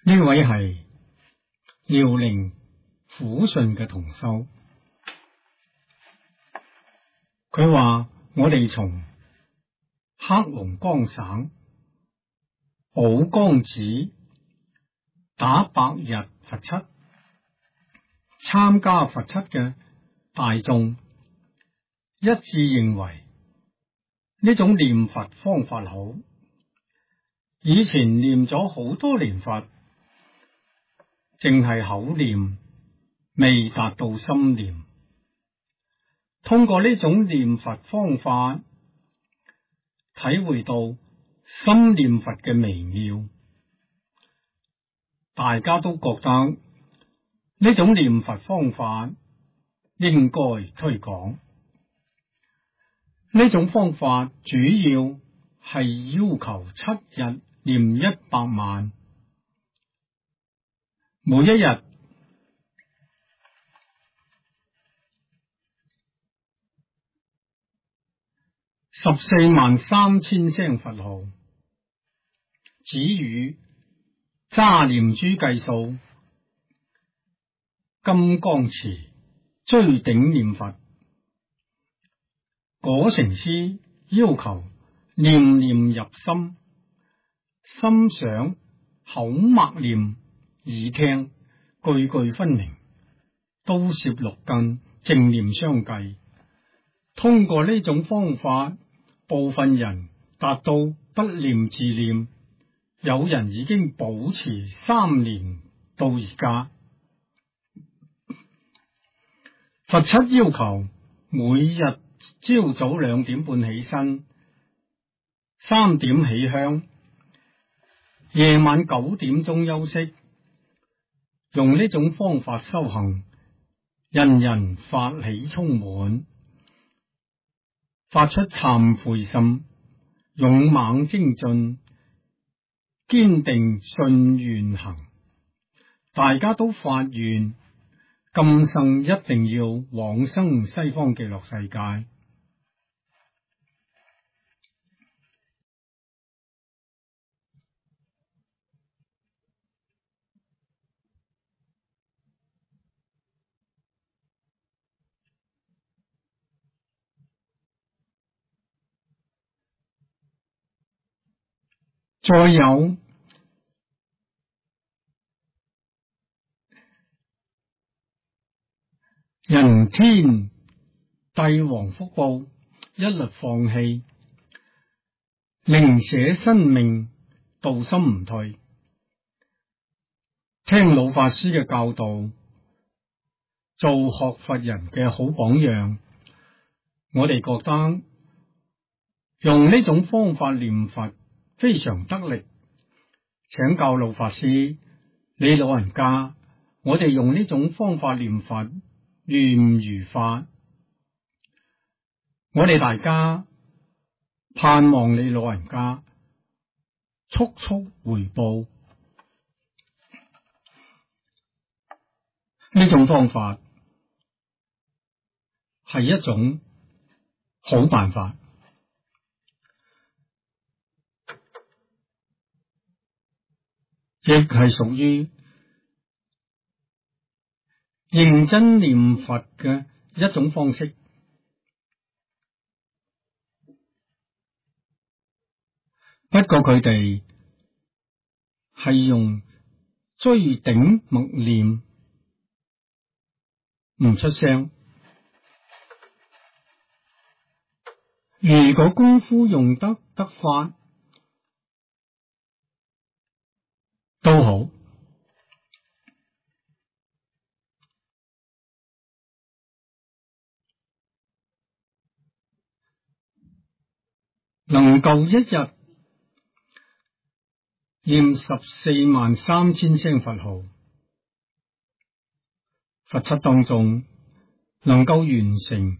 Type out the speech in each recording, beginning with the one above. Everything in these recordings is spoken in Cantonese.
呢位係遼寧撫順嘅同修，佢話我哋從黑龍江省寶江市打百日佛七參加佛七嘅大眾一致認為呢種念佛方法好，以前念咗好多年佛，淨係口念，未達到心念。通過呢種念佛方法，體會到心念佛嘅微妙，大家都覺得呢種念佛方法應該推廣。呢種方法主要係要求7日念100萬，每一日143000聲佛號，只與揸念珠計數、金剛持、追頂念佛。果成師要求念念入心，心想口默念，耳聽，句句分明，都攝6根，正念相繼。通過呢種方法，部分人達到不念自念，有人已經保持3年到而家。佛七要求每日朝早2點半起身，3點起香，夜晚9點鐘休息。用呢種方法修行，人人法喜充滿，發出懺悔心，勇猛精進，堅定信願行。大家都發願，今生一定要往生西方極樂世界。再有人天帝王福報，一律放棄，寧捨生命，道心唔退。聽老法師嘅教導，做學佛人嘅好榜樣。我哋覺得用呢種方法念佛非常得力，請教老法師，你老人家，我哋用呢種方法念佛如唔如法？我哋大家盼望你老人家速速回報。呢種方法係一種好辦法，亦係屬於認真念佛嘅一種方式。不過佢哋係用追頂默念，唔出聲。如果功夫用得法，都好。能夠一日念143000聲佛號，佛七當中能夠完成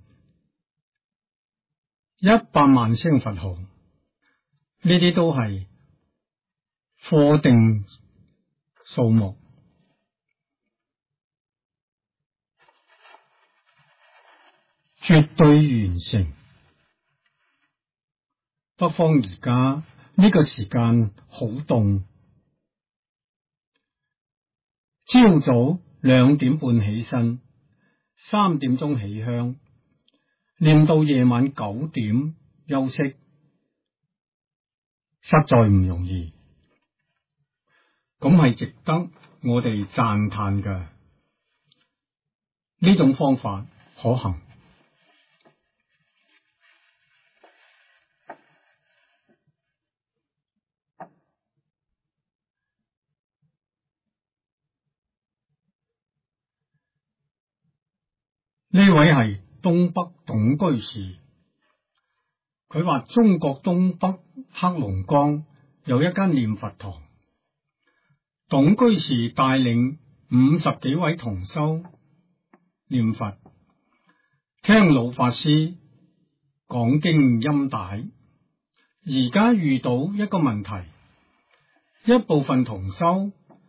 100萬聲佛號，呢啲都係課定數目，絕對完成。北方而家呢個時間好凍， 朝早2點半起身，3點鐘起香，念到夜晚9點休息，實在唔容易，咁係值得我哋讚嘆嘅。呢種方法可行。呢位係東北董居士，佢話中國東北黑龍江有一間念佛堂，董居士帶領50幾位同修念佛，聽老法師講經音帶。而家遇到一個問題，一部分同修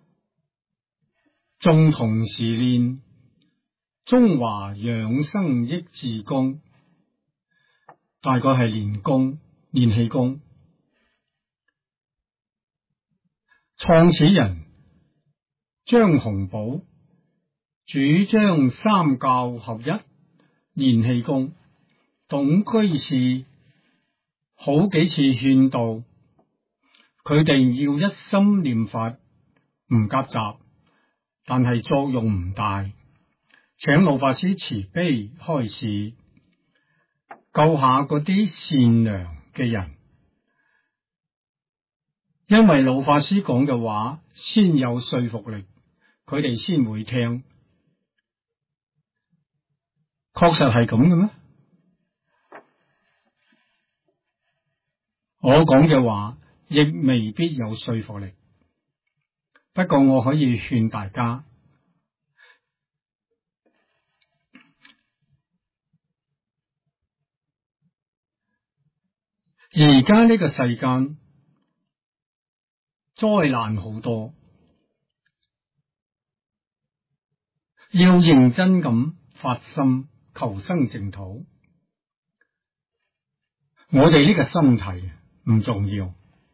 仲同時練中華養生益智功，大概係練氣功。創始人張洪寶主張三教合一練氣功，董居士好幾次勸導佢哋要一心念佛，唔夾雜，但係作用唔大。請老法師慈悲開示，救下嗰啲善良嘅人，因為老法師講嘅話先有說服力，佢哋先會聽。確實係咁嘅咩？我講嘅話亦未必有說服力，不過我可以勸大家，而家呢個世間災難好多，要認真咁發心求生淨土。我哋呢個身體唔重要，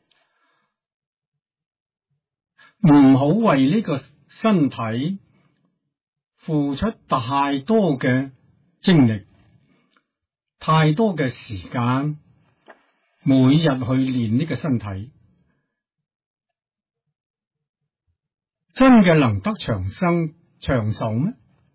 唔好為呢個身體付出太多嘅精力、太多嘅時間，每日去練呢個身體，真嘅能得長生長壽咩？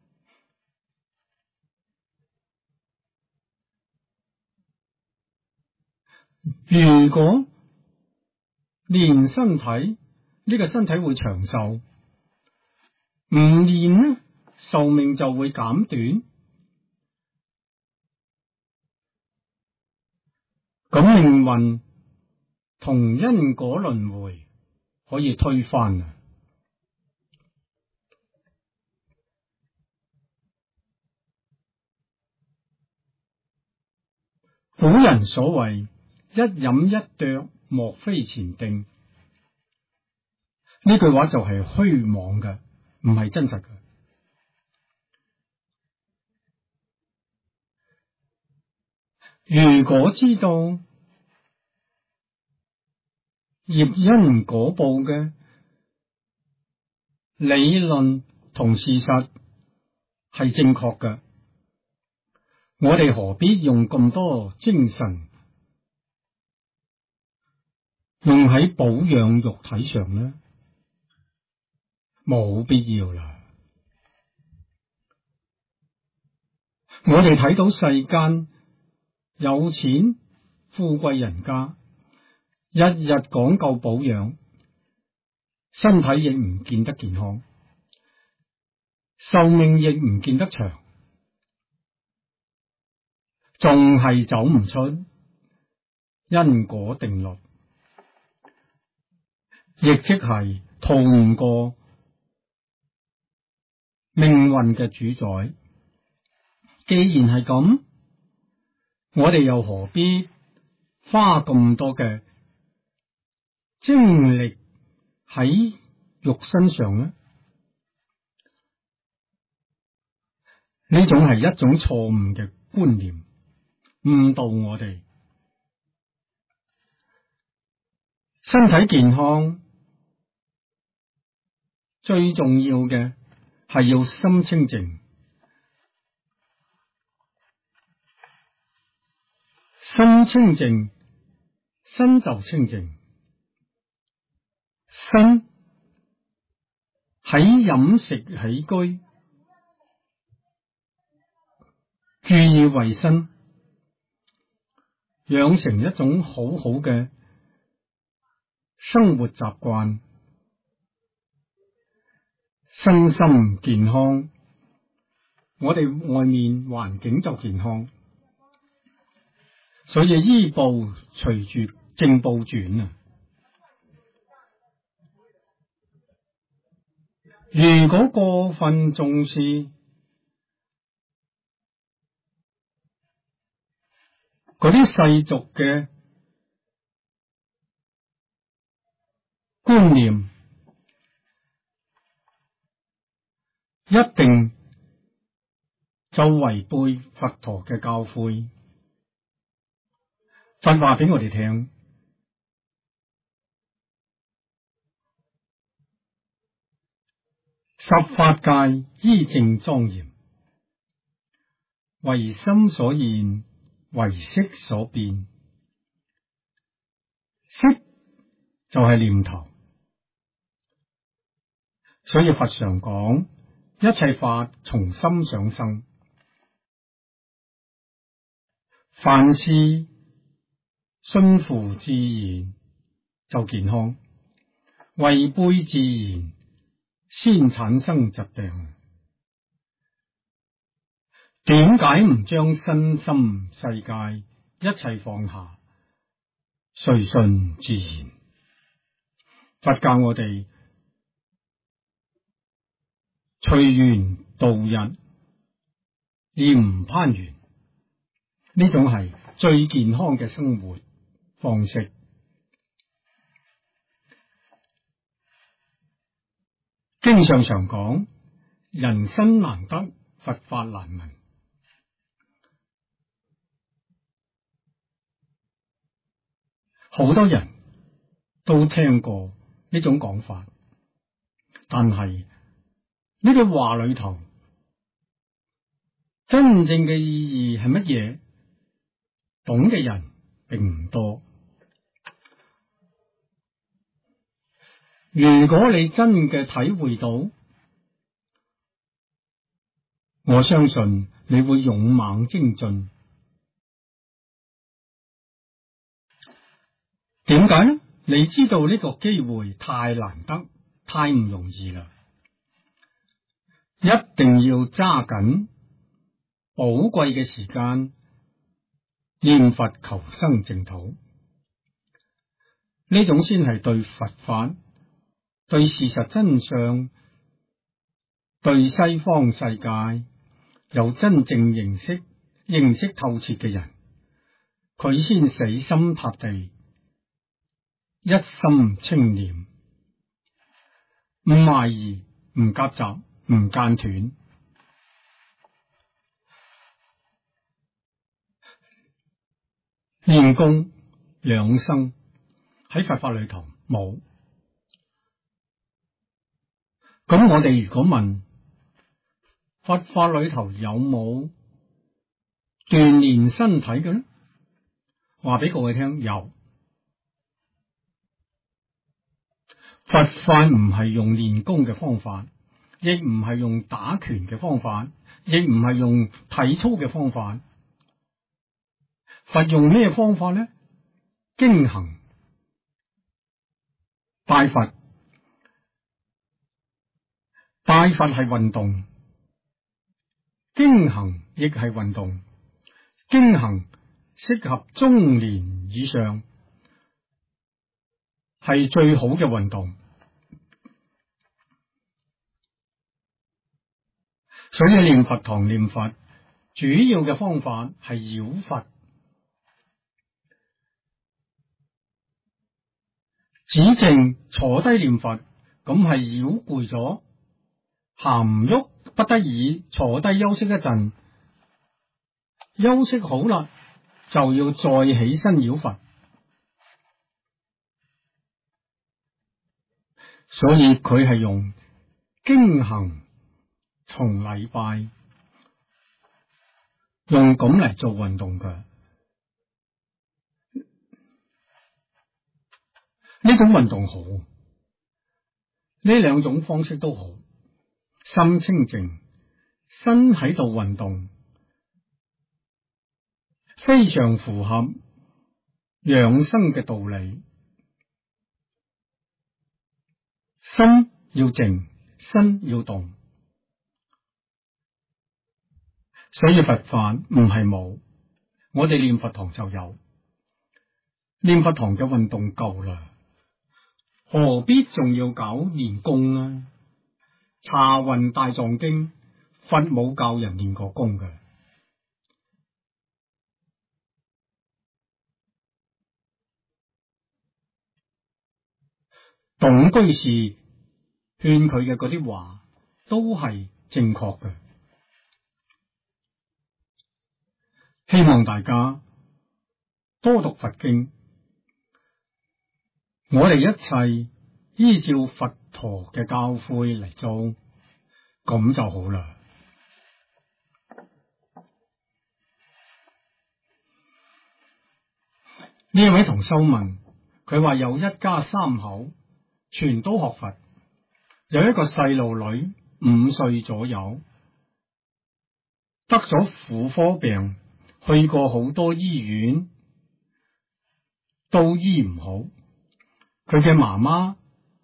如果練身體，呢個身體會長壽；唔練呢，壽命就會減短。咁命運同因果輪迴可以推翻啊！古人所謂一飲一啄，莫非前定，呢句話就係虛妄嘅，唔係真實嘅。如果知道業因果報嘅理論同事實係正確嘅，我哋何必用咁多精神用喺保養肉體上呢？冇必要啦。我哋睇到世間有錢富貴人家，日日講究保養，身體亦唔見得健康，壽命亦唔見得長，仲係走唔出因果定律，亦即係逃唔過命運嘅主宰。既然係咁，我哋又何必花咁多嘅精力喺肉身上呢？呢種係一種錯誤嘅觀念，誤導我哋。身體健康最重要嘅係要心清淨，心清淨，身就清淨。身喺飲食起居，注意衛生，養成一種好好嘅生活習慣，身心健康，我哋外面環境就健康。所以醫報隨住正報轉啊！如果過分重視嗰啲世俗嘅觀念，一定就違背佛陀嘅教誨。佛話俾我哋聽，十法界依正莊嚴，唯心所現，唯識所變。識就係念頭，所以佛常講，一切法從心想生，凡事順乎自然就健康，違背自然先產生疾病。點解唔將身心世界一切放下，隨順自然？佛教我哋隨緣度日，而唔攀緣，呢種係最健康嘅生活方式。經上常講，人生難得，佛法難聞。好多人都聽過呢種講法，但係呢句話裏頭真正嘅意義係乜嘢？懂嘅人並唔多。如果你真嘅體會到，我相信你會勇猛精進。點解呢？你知道呢個機會太難得，太唔容易啦，一定要揸緊寶貴嘅時間念佛求生淨土，呢種先係對佛法、對事實真相、對西方世界有真正認識透徹嘅人，佢先死心塌地，一心清念，唔懷疑，唔夾雜，唔間斷。練功養生喺佛法裏頭冇。咁我哋如果問佛法裏頭有冇鍛煉身體嘅呢？話俾各位聽，有。佛法唔係用練功嘅方法，亦唔係用打拳嘅方法，亦唔係用體操嘅方法。佛用咩方法呢？經行拜佛，拜佛係運動，經行亦係運動。經行適合中年以上，係最好嘅運動。所以念佛堂念佛主要嘅方法係繞佛，只淨坐低念佛，咁係繞攰咗，行唔喐，不得已坐低休息一陣，休息好啦，就要再起身繞佛。所以佢係用經行從禮拜，用咁嚟做運動嘅。呢種運動好，呢兩種方式都好，心清靜，身喺度運動，非常符合養生嘅道理。心要靜，身要動，所以佛法唔係冇，我哋念佛堂就有，念佛堂嘅運動夠啦，何必仲要搞練功啊？茶雲大藏經，佛冇教人練過功嘅。董居士勸佢嘅嗰啲話都係正確嘅，希望大家多讀佛經，我哋一切依照佛陀嘅教誨嚟做，咁就好啦。呢位同修問，佢話有一家三口，全都學佛，有一個細路女5歲左右，得咗婦科病，去過好多醫院，都醫唔好。佢嘅媽媽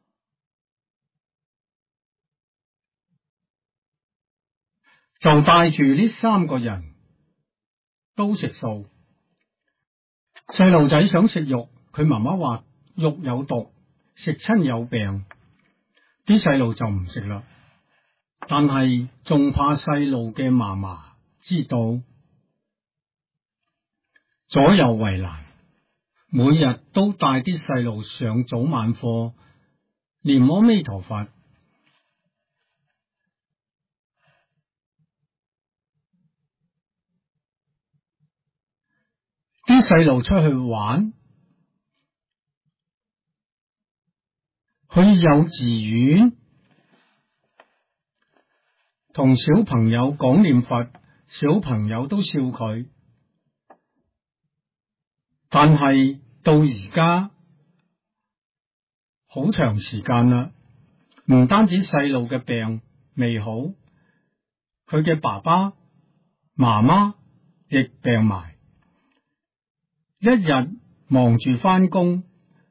就帶住呢3個人都食素。細路仔想食肉，佢媽媽話肉有毒，食親有病，啲細路就唔食啦。但係仲怕細路嘅嫲嫲知道，左右為難，每日都帶啲細路上早晚課，念阿彌陀佛。啲細路出去玩，去幼稚園，同小朋友講念佛，小朋友都笑佢。但係到而家好長時間啦，唔單止細路嘅病未好，佢嘅爸爸媽媽亦病埋，一日忙住返工，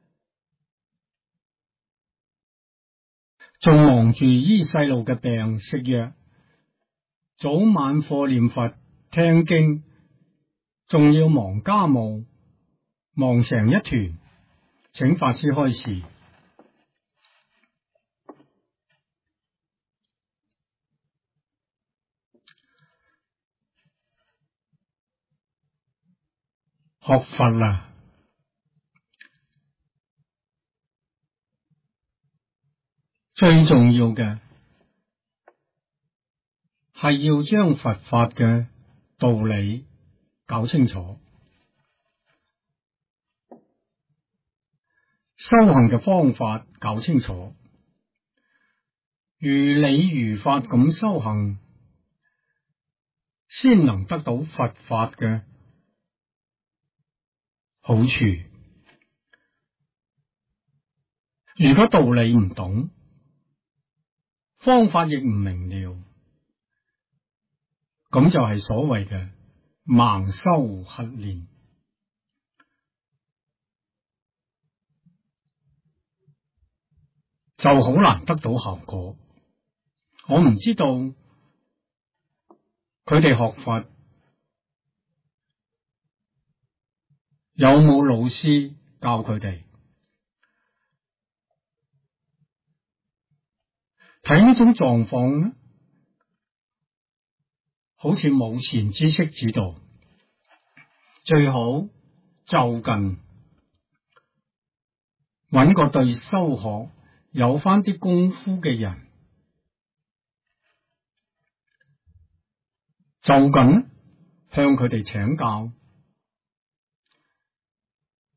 仲忙住醫細路嘅病食藥，早晚課念佛聽經，仲要忙家務，忙成一團。請法師開示。學佛啦，最重要嘅係要將佛法嘅道理搞清楚，修行嘅方法搞清楚，如理如法咁修行，先能得到佛法嘅好處。如果道理唔懂，方法亦唔明了，咁就係所謂嘅盲修瞎練，就好難得到效果。我唔知道佢哋學佛有冇老師教佢哋。睇呢種狀況呢，好似冇前知識指導，最好就近揾個對修學有翻啲功夫嘅人，就近向佢哋請教，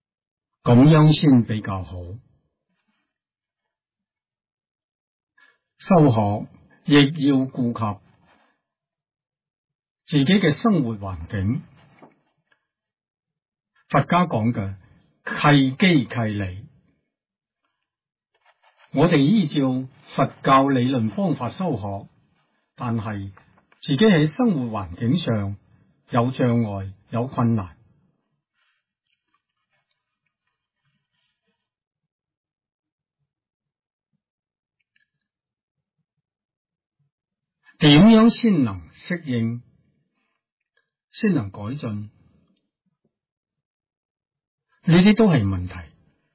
咁樣先比較好。 修學亦要顧及自己嘅生活環境。佛家講嘅契機契理，我哋依照佛教理論方法修學，但係自己喺生活環境上有障礙、有困難，點樣先能適應，先能改進？呢啲都係問題，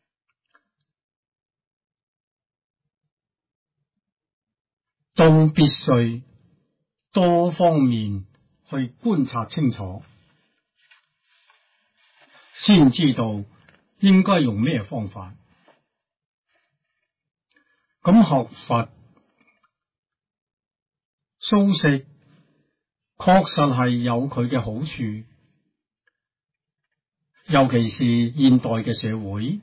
都必須多方面去觀察清楚，先知道應該用咩方法。咁學佛素食確實係有佢嘅好處，尤其是現代嘅社會，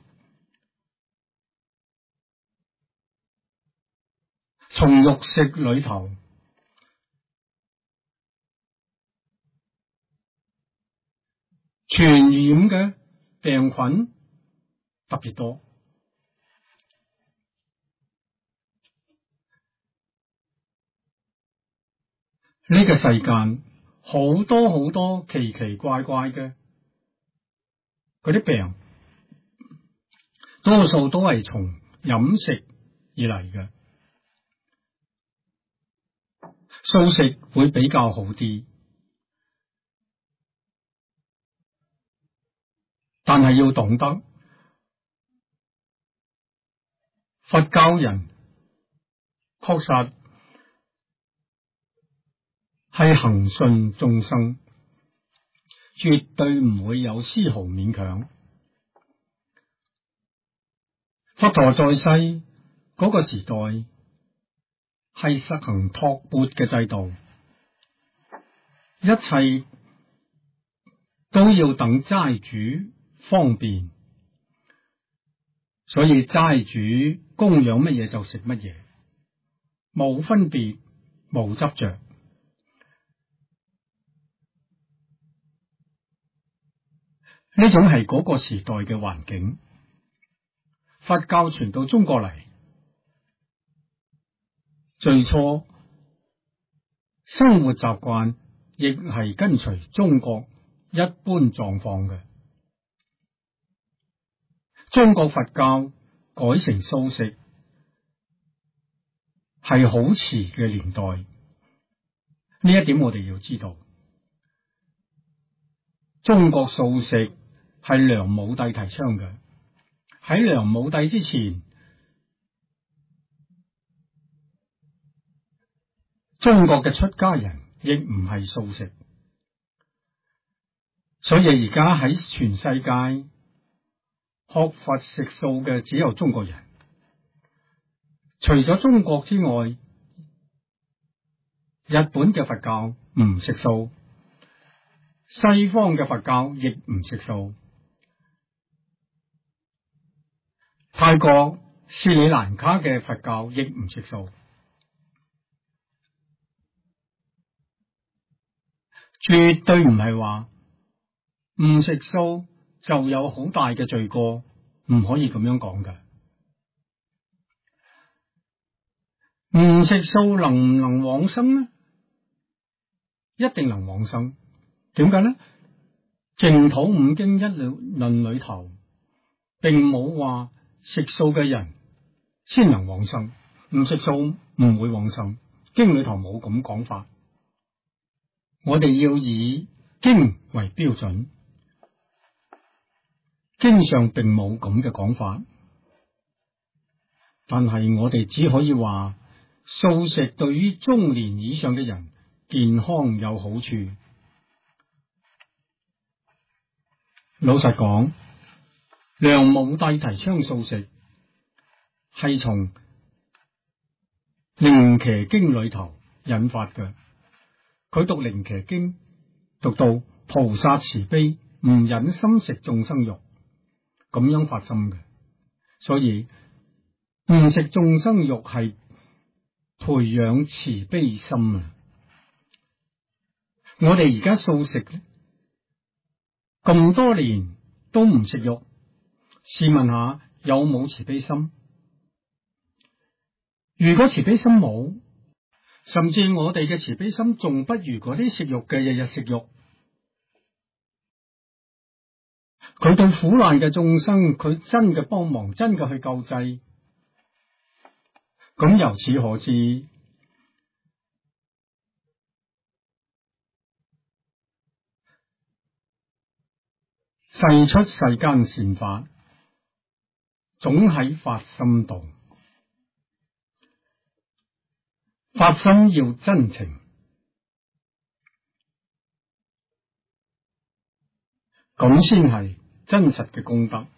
從肉食裏頭傳染嘅病菌特別多。呢個世間好多好多奇奇怪怪嘅嗰啲病，多數都係從飲食而嚟嘅。素食會比較好啲，但係要懂得佛教人確實係恆順眾生，絕對唔會有絲毫勉強。佛陀在世嗰個時代係實行托缽嘅制度，一切都要等齋主方便，所以齋主供養乜嘢就食乜嘢，冇分別，冇執着。呢種係嗰個時代嘅環境。佛教傳到中國嚟，最初生活習慣亦係跟隨中國一般狀況嘅。中國佛教改成素食係好遲嘅年代，呢一點我哋要知道。中國素食係梁武帝提倡嘅，喺梁武帝之前，中國嘅出家人亦唔係素食，所以而家喺全世界學佛食素嘅只有中國人。除咗中國之外，日本嘅佛教唔食素，西方嘅佛教亦唔食素，泰國斯里蘭卡嘅佛教亦唔食素。絕對唔係話唔食素就有好大嘅罪過，唔可以咁樣講㗎。唔食素能唔能往生呢？一定能往生。點解呢？淨土五經一論裏頭並冇話食素嘅人先能往生，唔食素唔會往生。經裏頭冇咁講法，我哋要以經為標準，經上並冇咁嘅講法，但係我哋只可以話素食對於中年以上嘅人健康有好處。老實講，梁武帝提倡素食係從《楞伽經》裏頭引發嘅。佢讀《楞伽經》讀到菩薩慈悲，唔忍心食眾生肉，咁樣發心嘅，所以唔食眾生肉係培養慈悲心啊！我哋而家素食咁多年都唔食肉，試問下有冇慈悲心？如果慈悲心冇，甚至我哋嘅慈悲心仲不如嗰啲食肉嘅日日食肉。佢對苦難嘅眾生，佢真嘅幫忙，真嘅去救濟。咁由此可知，世出世間善法，總喺發心度。發心要真情，咁先係真實嘅功德。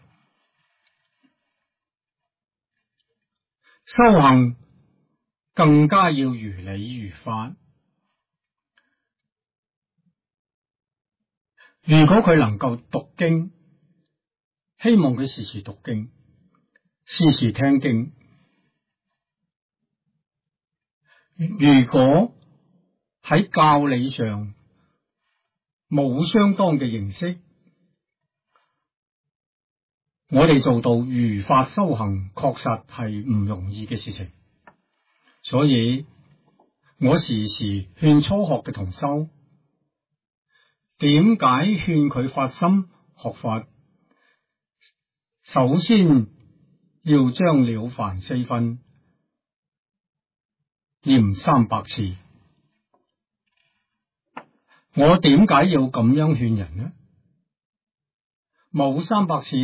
修行更加要如理如法。如果佢能夠讀經，希望佢時時讀經，時時聽經。如果喺教理上冇相當嘅認識，我哋做到如法修行，確實係唔容易嘅事情。所以我時時勸初學嘅同修，點解勸佢發心學法？首先要將了凡四訓念300次。我點解要咁樣勸人呢？冇300次，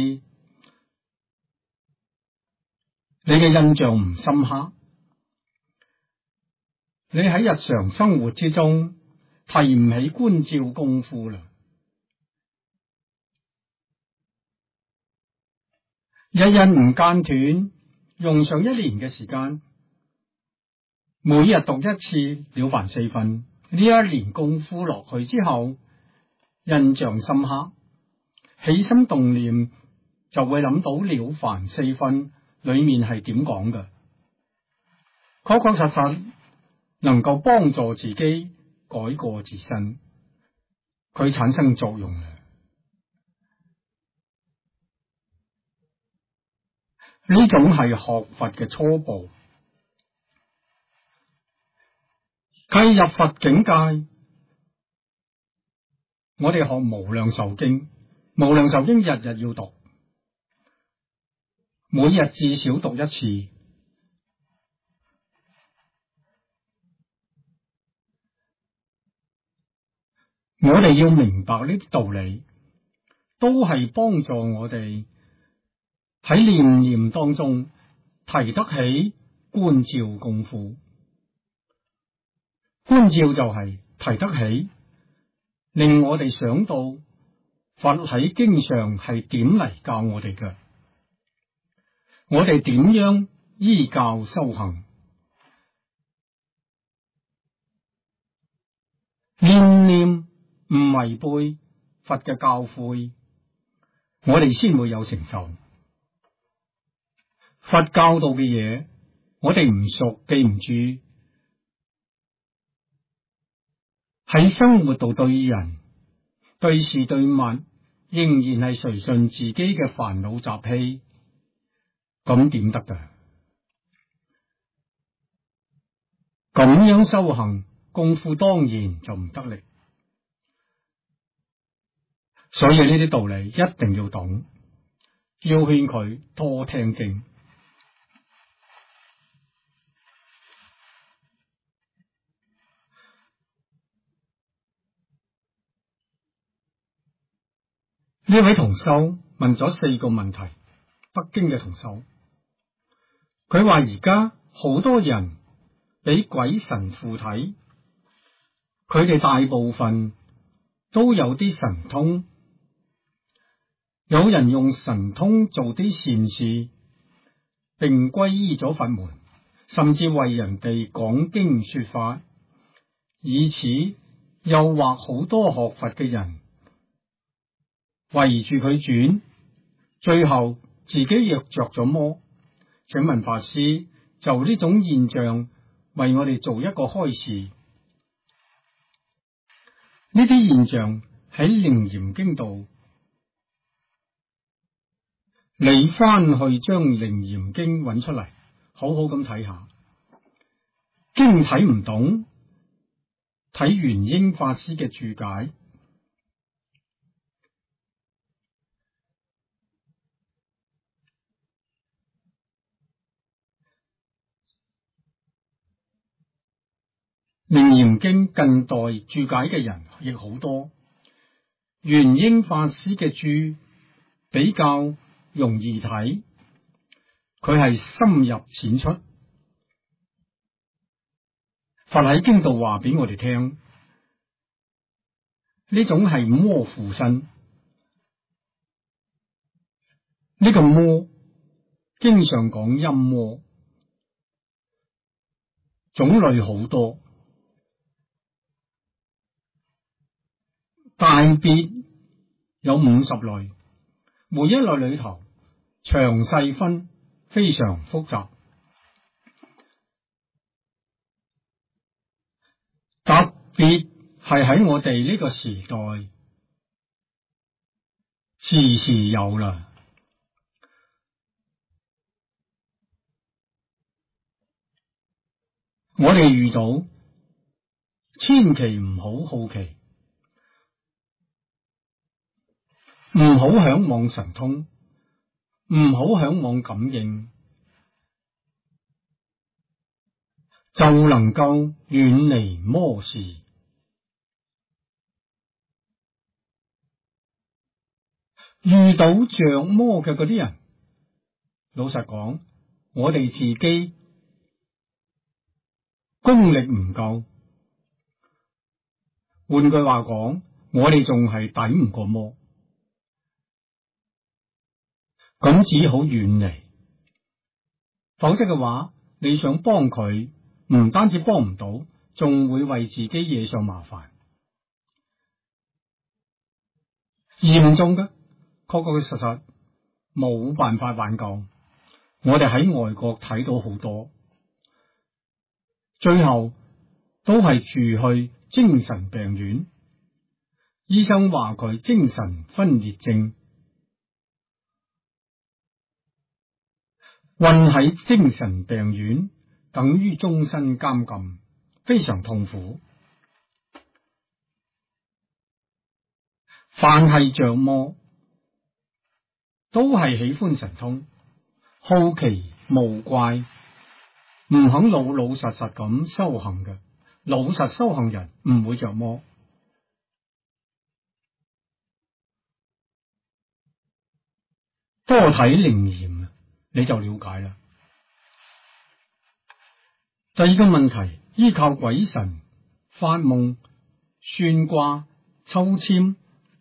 你嘅印象唔深刻，你喺日常生活之中提唔起觀照功夫啦。日日唔間斷，用上1年嘅時間，每日讀1次了凡四訓，呢1年功夫落去之後，印象深刻，起心動念就會諗到了凡四訓裏面係點講嘅，確確實實能夠幫助自己改過自身，佢產生作用啦。呢種係學佛嘅初步。繼入佛境界，我哋學無量壽經，無量壽經日日要讀，每日至少讀1次。我哋要明白呢啲道理，都係幫助我哋喺念念當中提得起觀照功夫。觀照就係提得起，令我哋想到佛喺經上係點嚟教我哋嘅，我哋點樣依教修行，念念唔違背佛嘅教誨，我哋先會有成就。佛教導嘅嘢，我哋唔熟，記唔住，喺生活度對人對事對物，仍然係隨順自己嘅煩惱習氣，咁點得㗎？咁樣修行功夫當然就唔得力。所以呢啲道理一定要懂，要勸佢多聽經。呢位同修問咗4個問題，北京嘅同修，佢話而家好多人俾鬼神附體，佢哋大部分都有啲神通，有人用神通做啲善事，並皈依咗佛門，甚至為人哋講經說法，以此誘惑好多學佛嘅人圍住佢轉，最後自己亦着咗魔。請問法師，就呢種現象， 為我哋做一個開示。呢啲現象喺《楞嚴經》度，你翻去將《楞嚴經》揾出嚟，好好咁睇下。經睇唔懂，睇元英法師嘅注解。楞嚴經近代注解嘅人亦好多，元英法師嘅注比較容易睇，佢係深入淺出。佛喺經度話俾我哋聽，呢種係魔附身。呢個魔經常講陰魔，種類好多，大別有50類，每一類裏頭詳細分非常複雜，特別係喺我哋呢個時代時時有啦。我哋遇到，千祈唔好好奇，唔好向往神通，唔好向往感應，就能夠遠離魔事。遇到着魔嘅嗰啲人，老實講，我哋自己功力唔夠，換句話講，我哋仲係抵唔過魔，咁只好遠離。否則嘅話，你想幫佢，唔單止幫唔到，仲會為自己惹上麻煩。嚴重嘅，確確實實冇辦法挽救。我哋喺外國睇到好多，最後都係住去精神病院，醫生話佢精神分裂症，困喺精神病院等於終身監禁，非常痛苦。凡係着魔，都係喜歡神通，好奇無怪，唔肯老老實實咁修行嘅。老實修行人唔會着魔。多睇楞嚴，你就了解啦。第二個問題，依靠鬼神、發夢、算卦、抽籤、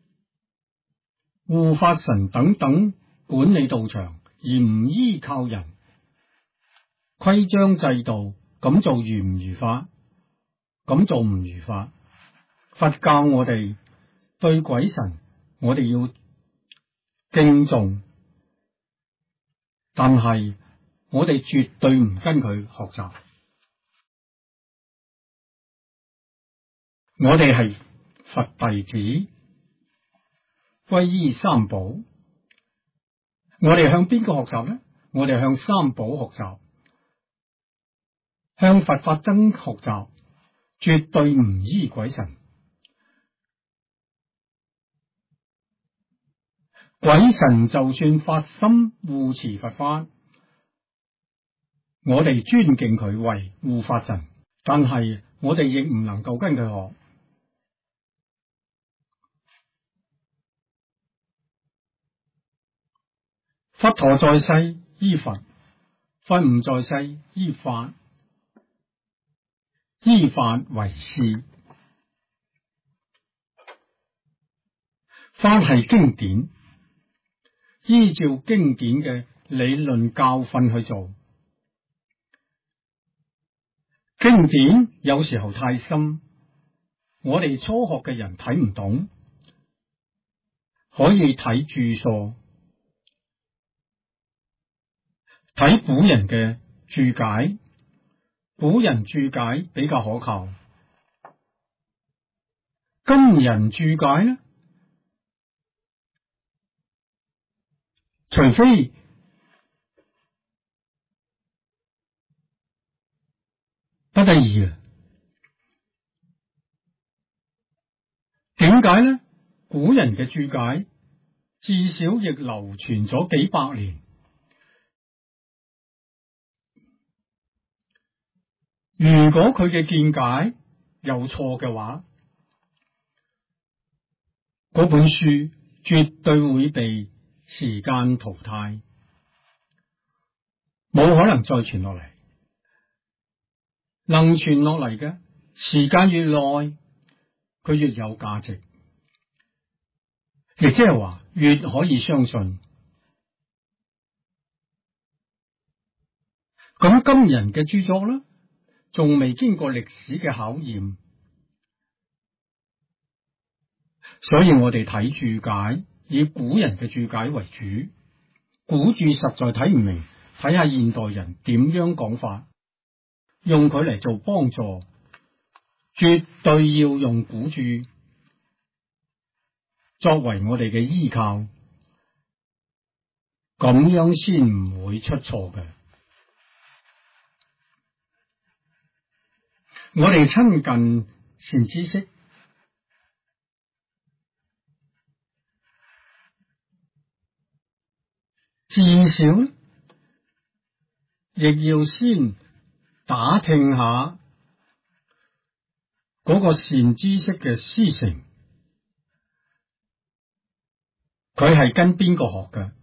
護法神等等管理道場，而唔依靠人，規章制度，咁做如唔如法？咁做唔如法。佛教我哋對鬼神，我哋要敬重，但係我哋絕對唔跟佢學習。我哋係佛弟子，皈依三寶。我哋向邊個學習呢？我哋向三寶學習，向佛法僧學習，絕對唔依鬼神。鬼神就算發心護持佛法，我哋尊敬佢為護法神，但係我哋亦唔能夠跟佢學。佛陀在世依佛，佛唔在世依法，依法為師。法係經典，依照經典嘅理論教訓去做。經典有時候太深，我哋初學嘅人睇唔懂，可以睇注疏，睇古人嘅注解， 古人注解比較可靠，今人注解呢，除非不得已啊。點解呢？古人嘅注解至少亦流傳咗幾百年，如果佢嘅見解有錯嘅話，嗰本書絕對會被時間淘汰，冇可能再傳落嚟。能傳落嚟嘅，時間越耐，佢越有價值，亦即係話越可以相信。咁今人嘅著作呢，仲未經過歷史嘅考驗，所以我哋睇注解以古人嘅注解為主，古注實在睇唔明，睇下現代人點樣講法，用佢嚟做幫助，絕對要用古注作為我哋嘅依靠，咁樣先唔會出錯嘅。我哋親近善知識，至少亦要先打聽下嗰個善知識嘅師承，佢係跟邊個學嘅？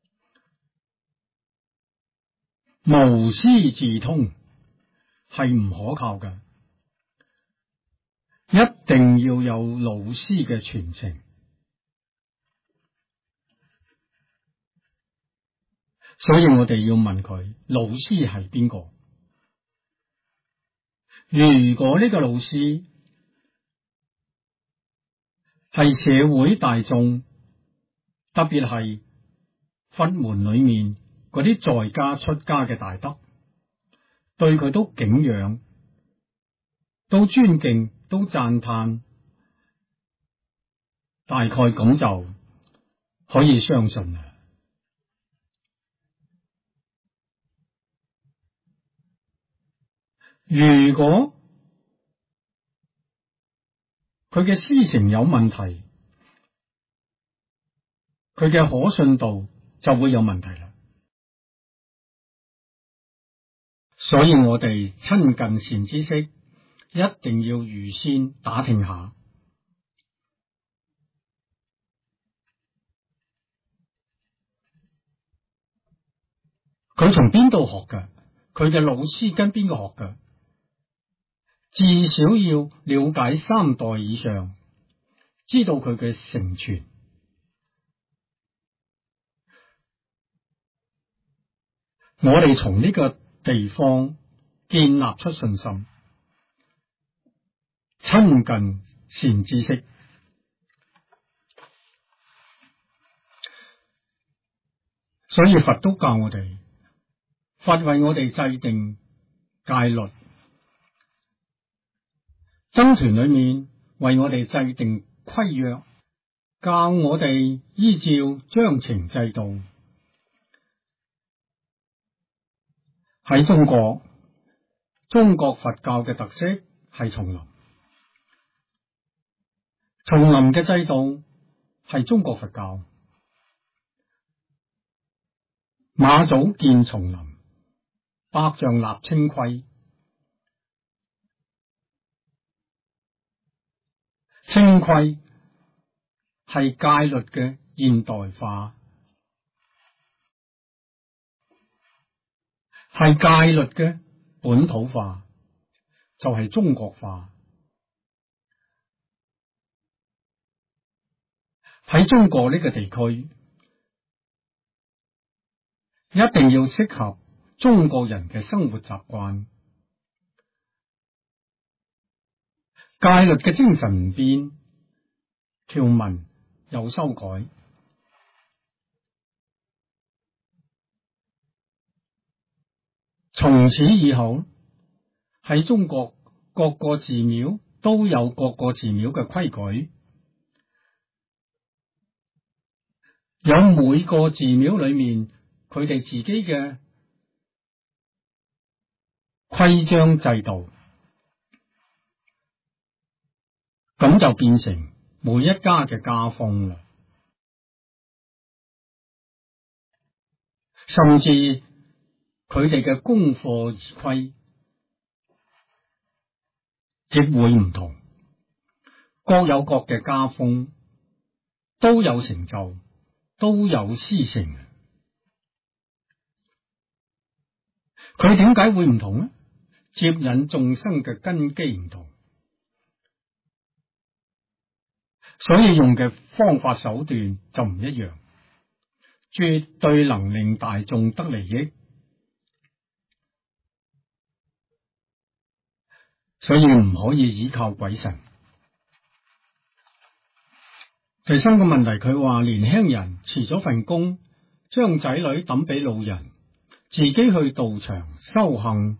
無師自通係唔可靠嘅，一定要有老師嘅傳承。所以我哋要問佢，老師係邊個？如果呢個老師係社會大眾，特別係佛門裏面嗰啲在家出家嘅大德，對佢都敬仰、都尊敬、都讚嘆，大概咁就可以相信啦。如果佢嘅師承有問題，佢嘅可信度就會有問題啦。所以我哋親近善知識，一定要預先打聽下，佢從邊度學嘅，佢嘅老師跟邊個學嘅，至少要了解3代以上，知道佢嘅承傳。我哋從呢個地方建立出信心，親近善知識。所以佛都教我哋，佛為我哋制定戒律，僧團裏面為我哋制定規約，教我哋依照章程制度。喺中國佛教嘅特色係叢林，叢林嘅制度係中國佛教。馬祖建叢林，百丈立清規。清規係戒律嘅現代化，係戒律嘅本土化，就係中國化。喺中國呢個地區，一定要適合中國人嘅生活習慣。戒律嘅精神唔變，條文有修改。從此以後， 喺中國各個寺廟都有各個寺廟嘅規矩，有每個寺廟裏面佢哋自己嘅規章制度，咁就變成每一家嘅家風啦。甚至佢哋嘅功課儀規亦會唔同，各有各嘅家風，都有成就，都有師承。佢點解會唔同呢？接引眾生嘅根基唔同，所以用嘅方法手段就唔一樣，絕對能令大眾得利益。所以唔可以依靠鬼神。第三個問題，佢話年輕人辭咗份工，將仔女抌俾老人，自己去道場修行，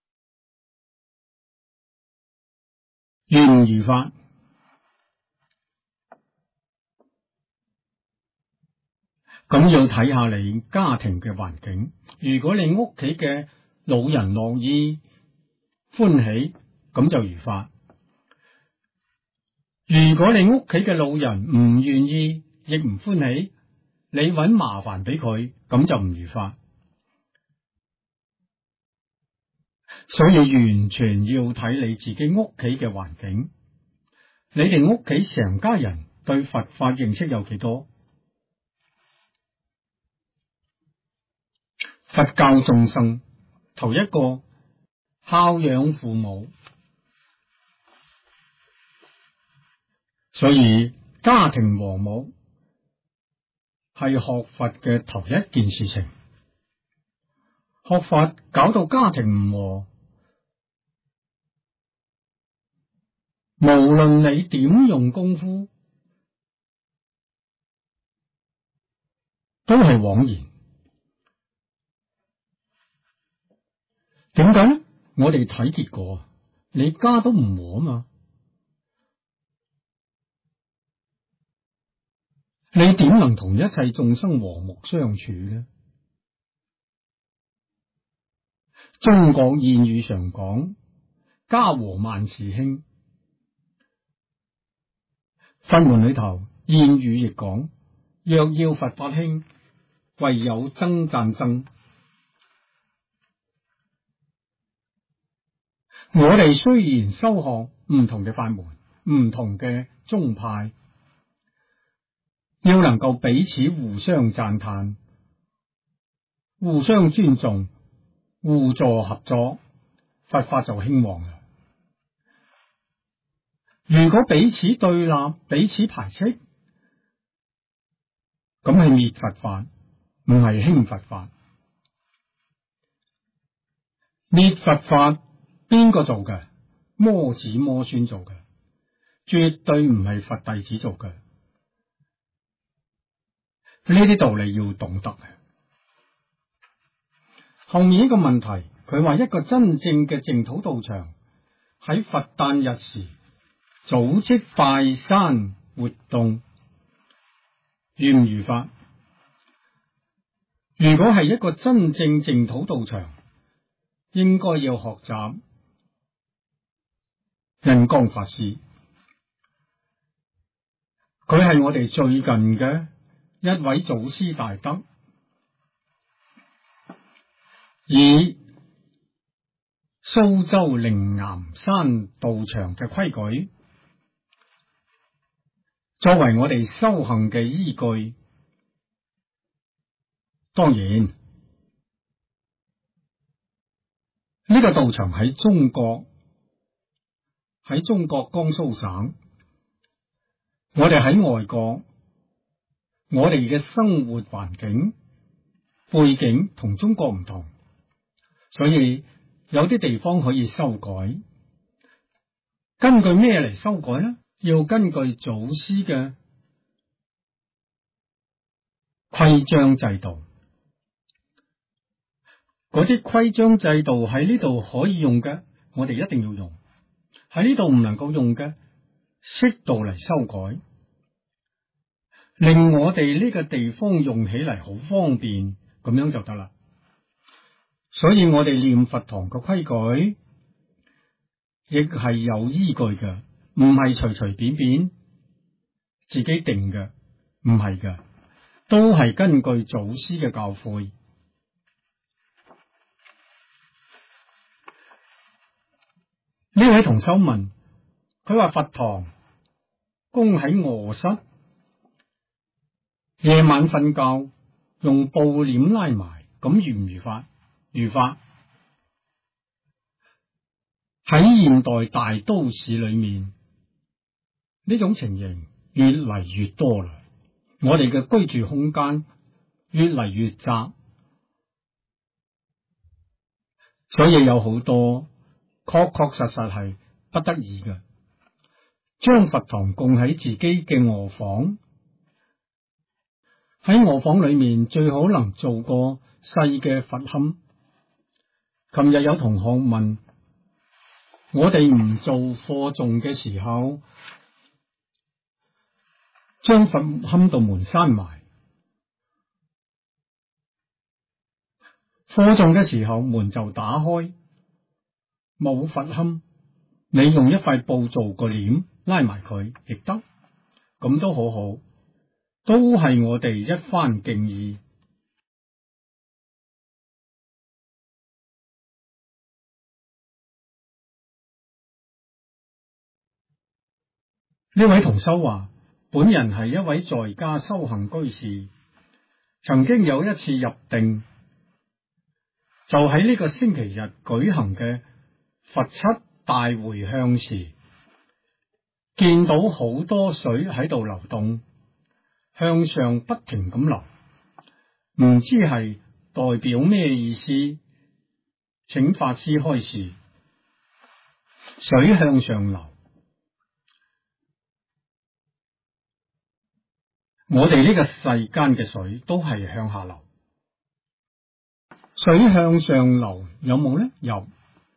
如唔如法？咁要睇下你家庭嘅環境。如果你屋企嘅老人樂意歡喜，咁就如法。如果你屋企嘅老人唔願意，亦唔歡喜，你搵麻煩俾佢，咁就唔如法。所以完全要睇你自己屋企嘅環境，你哋屋企成家人對佛法認識有幾多？佛教眾生，頭一個孝養父母，所以家庭和睦係學佛嘅頭一件事情。學佛搞到家庭唔和，無論你點用功夫，都係枉然。點解呢？我哋睇結果，你家都唔和啊嘛，你點能同一切眾生和睦相處呢？中國諺語常講，家和萬事興。佛門裏頭諺語亦講，若要佛法興，唯有爭讚爭。我哋雖然修學唔同嘅法門，唔同嘅宗派，要能夠彼此互相讚嘆，互相尊重，互助合作，佛法就興旺啦。如果彼此對立，彼此排斥，咁係滅佛法，唔係興佛法。滅佛法邊個做嘅？魔子魔孫做嘅，絕對唔係佛弟子做嘅。呢啲道理要懂得。後面一個問題，佢話一個真正嘅淨土道場喺佛誕日時組織拜山活動，如唔如法？如果係一個真正淨土道場，應該要學習印光法師，佢係我哋最近嘅一位祖師大德，以蘇州靈岩山道場嘅規矩作為我哋修行嘅依據。當然，呢個道場喺中國江蘇省，我哋喺外國，我哋嘅生活環境背景同中國唔同，所以有啲地方可以修改。根據咩嚟修改呢？要根據祖師嘅規章制度。嗰啲規章制度喺呢度可以用嘅， 我哋一定要用，喺呢度唔能夠用嘅，適度嚟修改，令我哋呢個地方用起嚟好方便，咁樣就得啦。所以我哋念佛堂嘅規矩，亦係有依據嘅，唔係隨隨便便自己定嘅，唔係嘅，都係根據祖師嘅教誨。呢位同修問，佢話佛堂供喺臥室，夜晚瞓覺用布簾拉埋，咁如唔如法？如法。喺現代大都市裏面，呢種情形越嚟越多啦。我哋嘅居住空間越嚟越窄，所以有好多確確實實係不得已嘅，將佛堂供喺自己嘅臥房。喺臥房裏面最好能做個細嘅佛龕。琴日有同學問，我哋唔做課誦嘅時候，將佛龕度門閂埋，課誦嘅時候門就打開，冇佛龕，你用一塊布做個簾拉埋佢亦得，咁都好好，都係我哋一番敬意。呢位同修話，本人係一位在家修行居士，曾經有一次入定，就喺呢個星期日舉行嘅佛七大回向時，見到好多水喺度流動，向上不停咁流，唔知係代表咩意思，請法師開示。水向上流，我哋呢個世間嘅水都係向下流，水向上流有冇呢？有。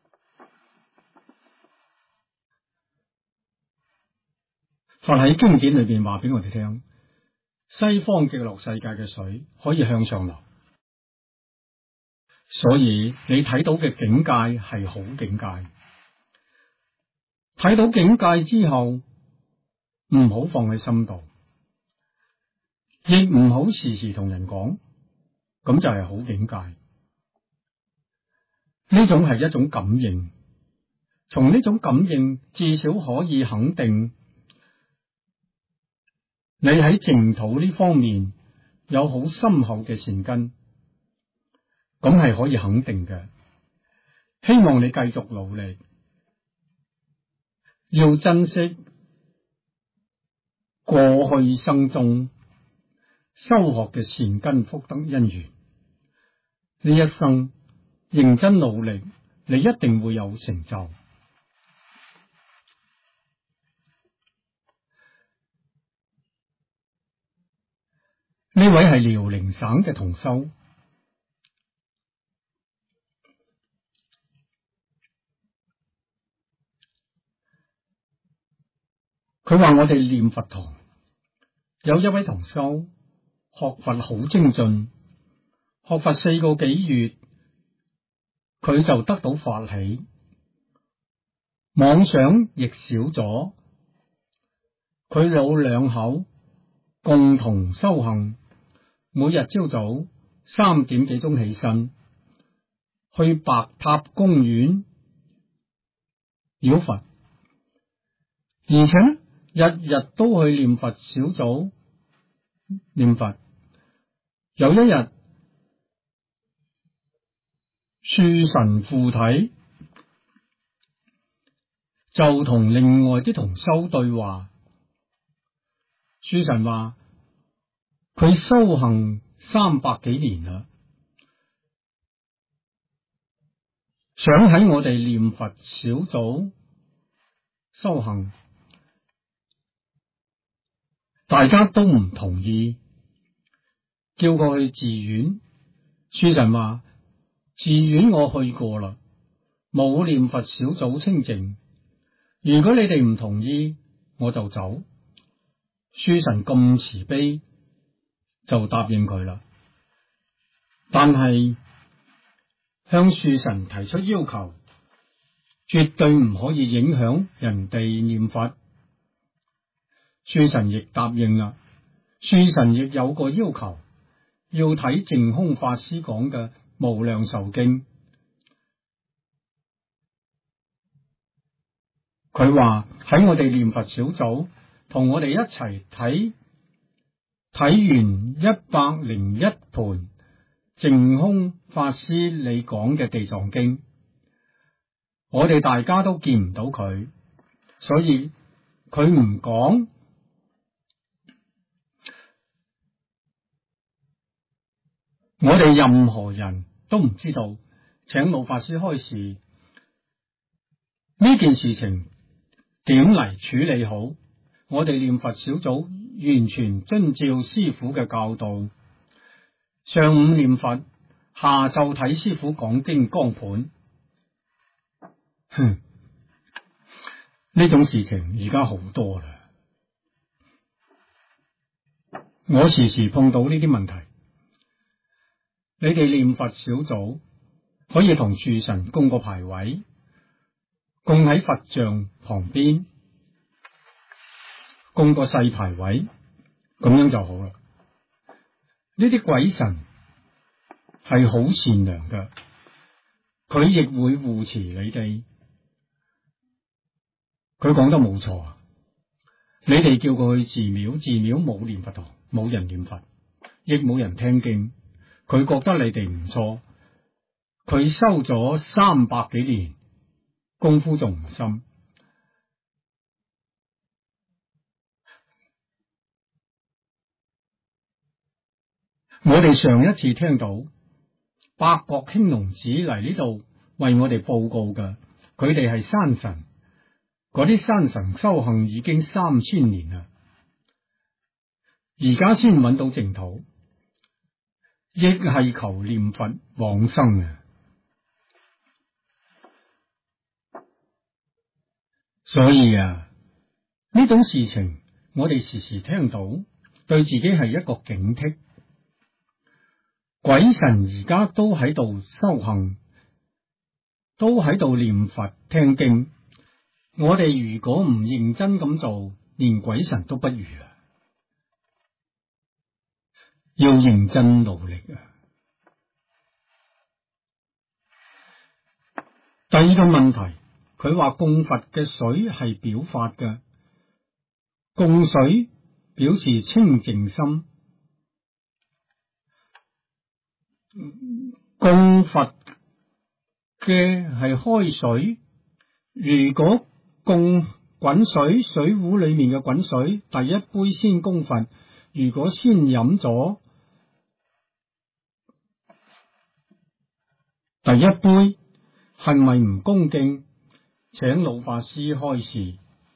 佛喺經典裏邊話俾我哋聽，西方極樂世界嘅水可以向上流，所以你睇到嘅境界係好境界。睇到境界之後，唔好放喺心度，亦唔好時時同人講，咁就係好境界。呢種係一種感應，從呢種感應至少可以肯定你喺淨土呢方面有好深厚嘅善根，咁係可以肯定嘅。希望你繼續努力，要珍惜過去生中修學嘅善根福德因緣，呢一生認真努力，你一定會有成就。呢位係遼寧省嘅同修，佢話我哋念佛堂有一位同修學佛好精進，學佛4個幾月，佢就得到法喜，妄想亦少咗。佢老兩口共同修行，每日朝早3點幾鐘起身，去白塔公園繞佛，而且日日都去念佛小組念佛。有一日，樹神附體，就同另外啲同修對話。樹神話佢修行300幾年啦，想喺我哋念佛小組修行，大家都唔同意，叫佢去寺院。樹神話寺院我去過啦， 冇念佛小組清淨。如果你哋唔同意，我就走。書神咁慈悲，就答應佢啦。但係向書神提出要求，絕對唔可以影響人哋念佛。書神亦答應啦。書神亦有個要求，要睇淨空法師講嘅《無量壽經》。佢話喺我哋念佛小組同我哋一齊睇完101盤淨空法師你講嘅《地藏經》，我哋大家都見唔到佢，所以佢唔講，我哋任何人都唔知道，請老法師開示呢件事情點嚟處理好。我哋念佛小組完全遵照師父嘅教導，上午念佛，下晝睇師父講經光盤。呢種事情而家好多啦，我時時碰到呢啲問題。你哋念佛小組可以同住神供個牌位，供喺佛像旁邊，供個細牌位，咁樣就好啦。呢啲鬼神係好善良嘅，佢亦會護持你哋。佢講得冇錯啊！你哋叫佢去寺廟，寺廟冇念佛堂，冇人念佛，亦冇人聽經。佢覺得你哋唔錯，佢修咗300幾年功夫仲唔深。我哋上一次聽到八國興隆寺嚟呢度為我哋報告嘅，佢哋係山神，嗰啲山神修行已經3000年啦，而家先揾到淨土，亦係求念佛往生啊！所以啊，呢種事情我哋時時聽到，對自己係一個警惕。鬼神而家都喺度修行，都喺度念佛聽經。我哋如果唔認真咁做，連鬼神都不如啊！要認真努力啊！第二個問題，佢話供佛嘅水係表法嘅，供水表示清淨心，供佛嘅係開水。如果供滾水，水壺裏面嘅滾水，第一杯先供佛。如果先飲咗第一杯，係咪唔恭敬？請老法師開示。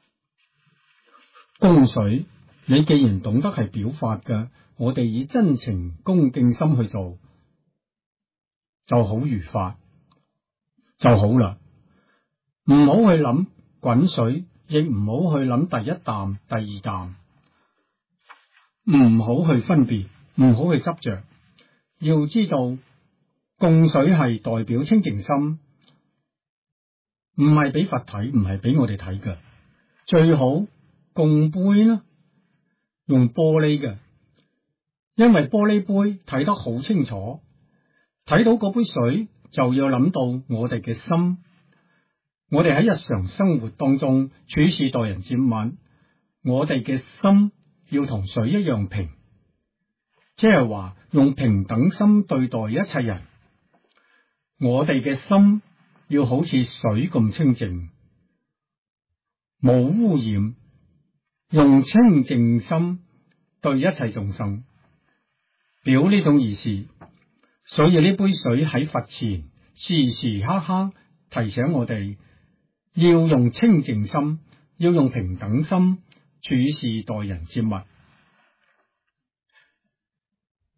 供水，你既然懂得係表法嘅，我哋以真情恭敬心去做，就好如法就好啦。唔好去諗滾水，亦唔好去諗第一啖、第二啖，唔好去分別，唔好去執着。要知道供水係代表清淨心，唔係俾佛睇，唔係俾我哋睇嘅。最好供杯啦，用玻璃嘅，因為玻璃杯睇得好清楚，睇到嗰杯水就要諗到我哋嘅心。我哋喺日常生活當中處事待人接物，我哋嘅心要同水一樣平，即係話用平等心對待一切人。我哋嘅心要好似水咁清淨，冇污染，用清淨心對一切眾生，表呢種意思。所以呢杯水喺佛前時時刻刻提醒我哋要用清淨心，要用平等心處事待人接物。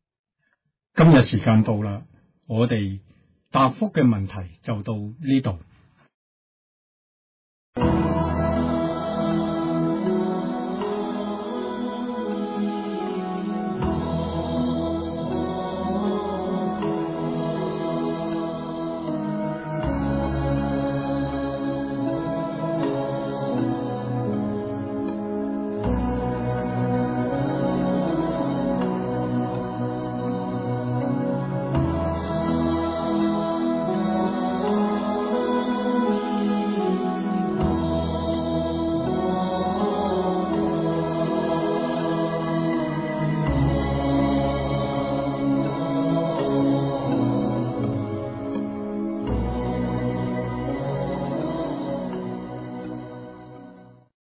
今日時間到啦，我哋答覆嘅問題就到呢度。